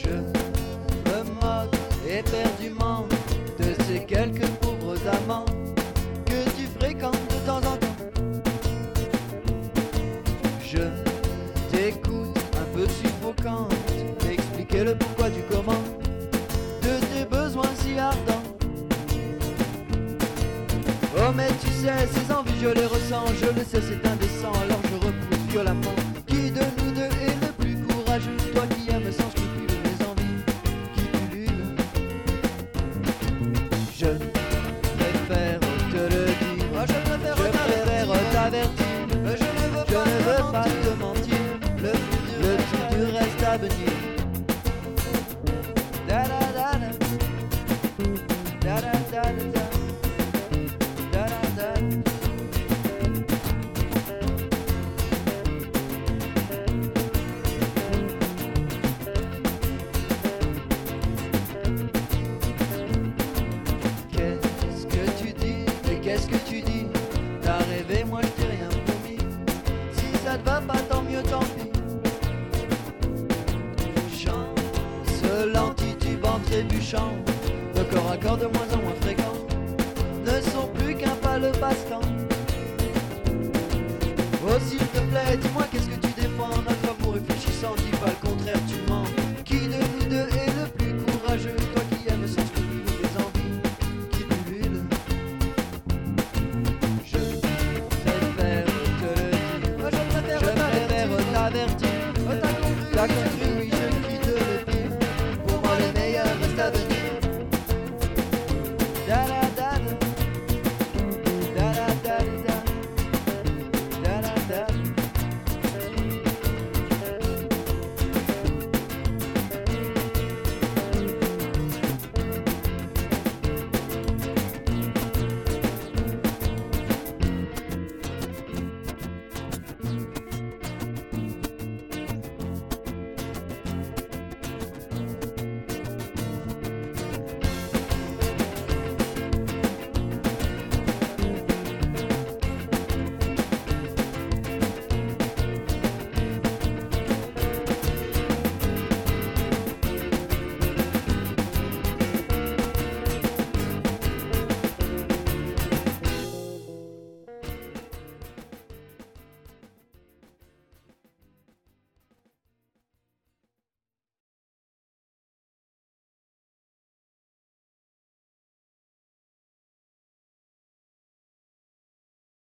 Je me moque éperdument de ces quelques pauvres amants que tu fréquentes de temps en temps. Je t'écoute un peu suffocante m'expliquer le pourquoi du comment de tes besoins si ardents. Oh mais tu sais, ces envies je les ressens, je le sais c'est indécent, alors je repousse violemment. Qui de nous deux est le plus courageux? Toi qui aimes sans scrupule les envies qui pullulent. Je préfère te le dire, je préfère t'avertir, je ne veux pas te mentir, le futur reste à venir. Da da da da, da da da da. Qu'est-ce que tu dis? Mais qu'est-ce que tu dis? T'as rêvé, moi je t'ai rien promis. Si ça te va pas, tant mieux, tant pis. Chancelant, titubant, trébuchant, le corps à corps de moins en moins fréquent ne sont plus qu'un pas le passe-temps. Oh s'il te plaît, dis-moi qu'est-ce que tu défends? Notre amour réfléchissant, dis pas le contraire, tu mens. Qui de nous deux est le plus courageux?